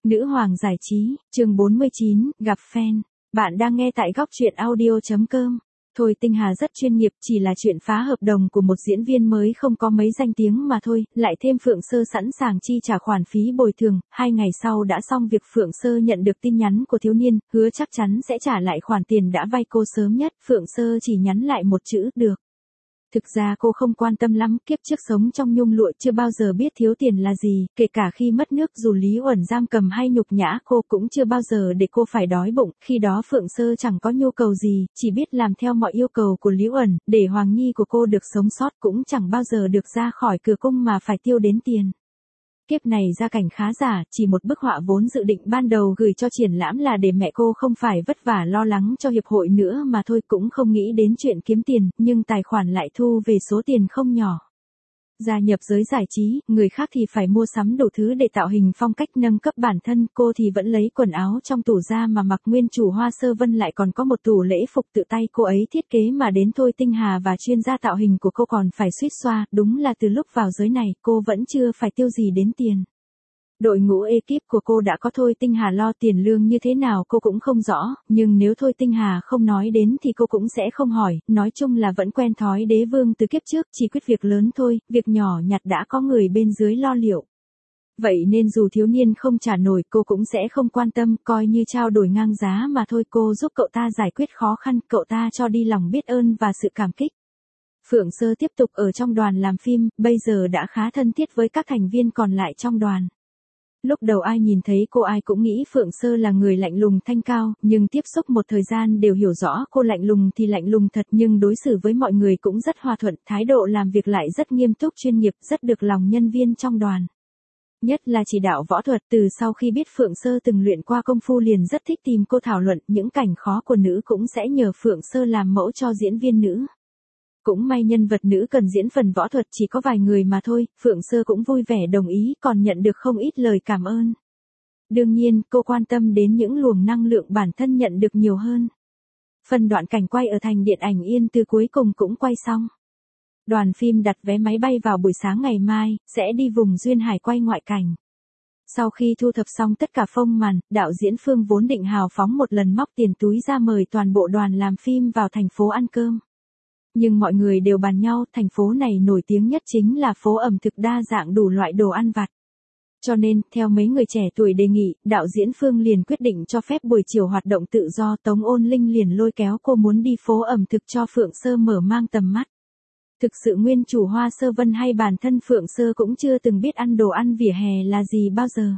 Nữ hoàng giải trí, chương 49, gặp fan. Bạn đang nghe tại góc truyện audio.com. Thôi Tinh Hà rất chuyên nghiệp, chỉ là chuyện phá hợp đồng của một diễn viên mới không có mấy danh tiếng mà thôi, lại thêm Phượng Sơ sẵn sàng chi trả khoản phí bồi thường. 2 ngày sau đã xong việc, Phượng Sơ nhận được tin nhắn của thiếu niên, hứa chắc chắn sẽ trả lại khoản tiền đã vay cô sớm nhất. Phượng Sơ chỉ nhắn lại một chữ, được. Thực ra cô không quan tâm lắm, kiếp trước sống trong nhung lụa chưa bao giờ biết thiếu tiền là gì, kể cả khi mất nước dù Lý Uẩn giam cầm hay nhục nhã cô cũng chưa bao giờ để cô phải đói bụng, khi đó Phượng Sơ chẳng có nhu cầu gì, chỉ biết làm theo mọi yêu cầu của Lý Uẩn, để Hoàng Nhi của cô được sống sót, cũng chẳng bao giờ được ra khỏi cửa cung mà phải tiêu đến tiền. Kiếp này gia cảnh khá giả, chỉ một bức họa vốn dự định ban đầu gửi cho triển lãm là để mẹ cô không phải vất vả lo lắng cho hiệp hội nữa mà thôi, cũng không nghĩ đến chuyện kiếm tiền, nhưng tài khoản lại thu về số tiền không nhỏ. Gia nhập giới giải trí, người khác thì phải mua sắm đủ thứ để tạo hình phong cách nâng cấp bản thân, cô thì vẫn lấy quần áo trong tủ ra mà mặc. Nguyên chủ Hoa Sơ Vân lại còn có một tủ lễ phục tự tay cô ấy thiết kế mà đến Thôi Tinh Hà và chuyên gia tạo hình của cô còn phải suýt xoa, đúng là từ lúc vào giới này, cô vẫn chưa phải tiêu gì đến tiền. Đội ngũ ekip của cô đã có Thôi Tinh Hà lo, tiền lương như thế nào cô cũng không rõ, nhưng nếu Thôi Tinh Hà không nói đến thì cô cũng sẽ không hỏi, nói chung là vẫn quen thói đế vương từ kiếp trước, chỉ quyết việc lớn thôi, việc nhỏ nhặt đã có người bên dưới lo liệu. Vậy nên dù thiếu niên không trả nổi cô cũng sẽ không quan tâm, coi như trao đổi ngang giá mà thôi, cô giúp cậu ta giải quyết khó khăn, cậu ta cho đi lòng biết ơn và sự cảm kích. Phượng Sơ tiếp tục ở trong đoàn làm phim, bây giờ đã khá thân thiết với các thành viên còn lại trong đoàn. Lúc đầu ai nhìn thấy cô ai cũng nghĩ Phượng Sơ là người lạnh lùng thanh cao, nhưng tiếp xúc một thời gian đều hiểu rõ cô lạnh lùng thì lạnh lùng thật, nhưng đối xử với mọi người cũng rất hòa thuận, thái độ làm việc lại rất nghiêm túc chuyên nghiệp, rất được lòng nhân viên trong đoàn. Nhất là chỉ đạo võ thuật, từ sau khi biết Phượng Sơ từng luyện qua công phu liền rất thích tìm cô thảo luận, những cảnh khó của nữ cũng sẽ nhờ Phượng Sơ làm mẫu cho diễn viên nữ. Cũng may nhân vật nữ cần diễn phần võ thuật chỉ có vài người mà thôi, Phượng Sơ cũng vui vẻ đồng ý, còn nhận được không ít lời cảm ơn. Đương nhiên, cô quan tâm đến những luồng năng lượng bản thân nhận được nhiều hơn. Phần đoạn cảnh quay ở thành điện ảnh Yên Từ cuối cùng cũng quay xong. Đoàn phim đặt vé máy bay vào buổi sáng ngày mai, sẽ đi vùng duyên hải quay ngoại cảnh. Sau khi thu thập xong tất cả phông màn, đạo diễn Phương vốn định hào phóng một lần móc tiền túi ra mời toàn bộ đoàn làm phim vào thành phố ăn cơm. Nhưng mọi người đều bàn nhau, thành phố này nổi tiếng nhất chính là phố ẩm thực đa dạng đủ loại đồ ăn vặt. Cho nên, theo mấy người trẻ tuổi đề nghị, đạo diễn Phương liền quyết định cho phép buổi chiều hoạt động tự do. Tống Ôn Linh liền lôi kéo cô muốn đi phố ẩm thực cho Phượng Sơ mở mang tầm mắt. Thực sự nguyên chủ Hoa Sơ Vân hay bản thân Phượng Sơ cũng chưa từng biết ăn đồ ăn vỉa hè là gì bao giờ.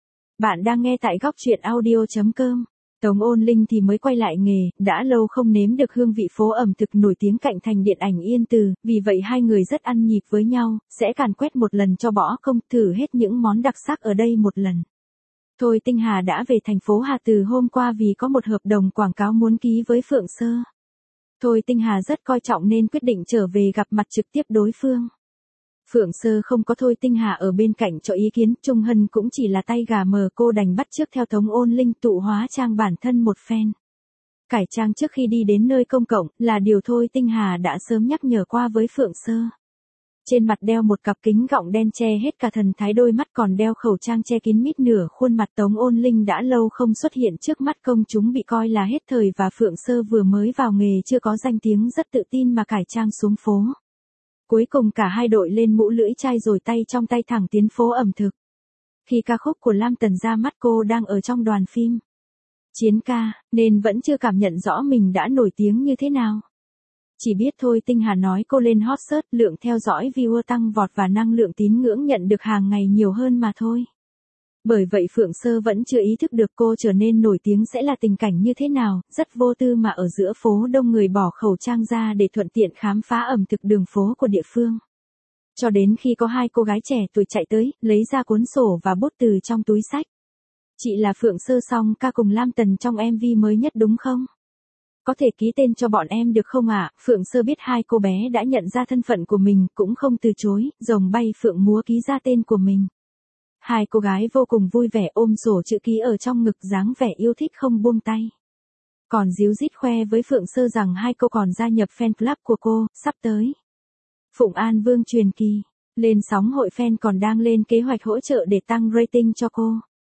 Bạn đang nghe tại góc truyện audio.com. Tống Ôn Linh thì mới quay lại nghề, đã lâu không nếm được hương vị phố ẩm thực nổi tiếng cạnh thành điện ảnh Yên Từ, vì vậy hai người rất ăn nhịp với nhau, sẽ càn quét một lần cho bỏ công, thử hết những món đặc sắc ở đây một lần. Thôi Tinh Hà đã về thành phố Hà từ hôm qua vì có một hợp đồng quảng cáo muốn ký với Phượng Sơ. Thôi Tinh Hà rất coi trọng nên quyết định trở về gặp mặt trực tiếp đối phương. Phượng Sơ không có Thôi Tinh Hà ở bên cạnh cho ý kiến, Trung Hân cũng chỉ là tay gà mờ, cô đành bắt chước theo Tống Ôn Linh tụ hóa trang bản thân một phen. Cải trang trước khi đi đến nơi công cộng là điều Thôi Tinh Hà đã sớm nhắc nhở qua với Phượng Sơ. Trên mặt đeo một cặp kính gọng đen che hết cả thần thái, đôi mắt còn đeo khẩu trang che kín mít nửa khuôn mặt. Tống Ôn Linh đã lâu không xuất hiện trước mắt công chúng, bị coi là hết thời, và Phượng Sơ vừa mới vào nghề chưa có danh tiếng rất tự tin mà cải trang xuống phố. Cuối cùng cả hai đội lên mũ lưỡi chai rồi tay trong tay thẳng tiến phố ẩm thực. Khi ca khúc của Lam Tần ra mắt cô đang ở trong đoàn phim Chiến ca, nên vẫn chưa cảm nhận rõ mình đã nổi tiếng như thế nào. Chỉ biết Thôi Tinh Hà nói cô lên hot search, lượng theo dõi viewer tăng vọt và năng lượng tín ngưỡng nhận được hàng ngày nhiều hơn mà thôi. Bởi vậy Phượng Sơ vẫn chưa ý thức được cô trở nên nổi tiếng sẽ là tình cảnh như thế nào, rất vô tư mà ở giữa phố đông người bỏ khẩu trang ra để thuận tiện khám phá ẩm thực đường phố của địa phương. Cho đến khi có hai cô gái trẻ tuổi chạy tới, lấy ra cuốn sổ và bút từ trong túi xách. Chị là Phượng Sơ song ca cùng Lam Tần trong MV mới nhất đúng không? Có thể ký tên cho bọn em được không ạ? Phượng Sơ biết hai cô bé đã nhận ra thân phận của mình, cũng không từ chối, rồng bay phượng múa ký ra tên của mình. Hai cô gái vô cùng vui vẻ ôm sổ chữ ký ở trong ngực, dáng vẻ yêu thích không buông tay. Còn díu dít khoe với Phượng Sơ rằng hai cô còn gia nhập fan club của cô, sắp tới. Phụng An Vương truyền kỳ, lên sóng hội fan còn đang lên kế hoạch hỗ trợ để tăng rating cho cô.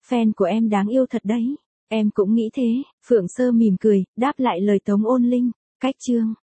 Fan của em đáng yêu thật đấy. Em cũng nghĩ thế. Phượng Sơ mỉm cười, đáp lại lời Tống Ôn Linh. Cách chương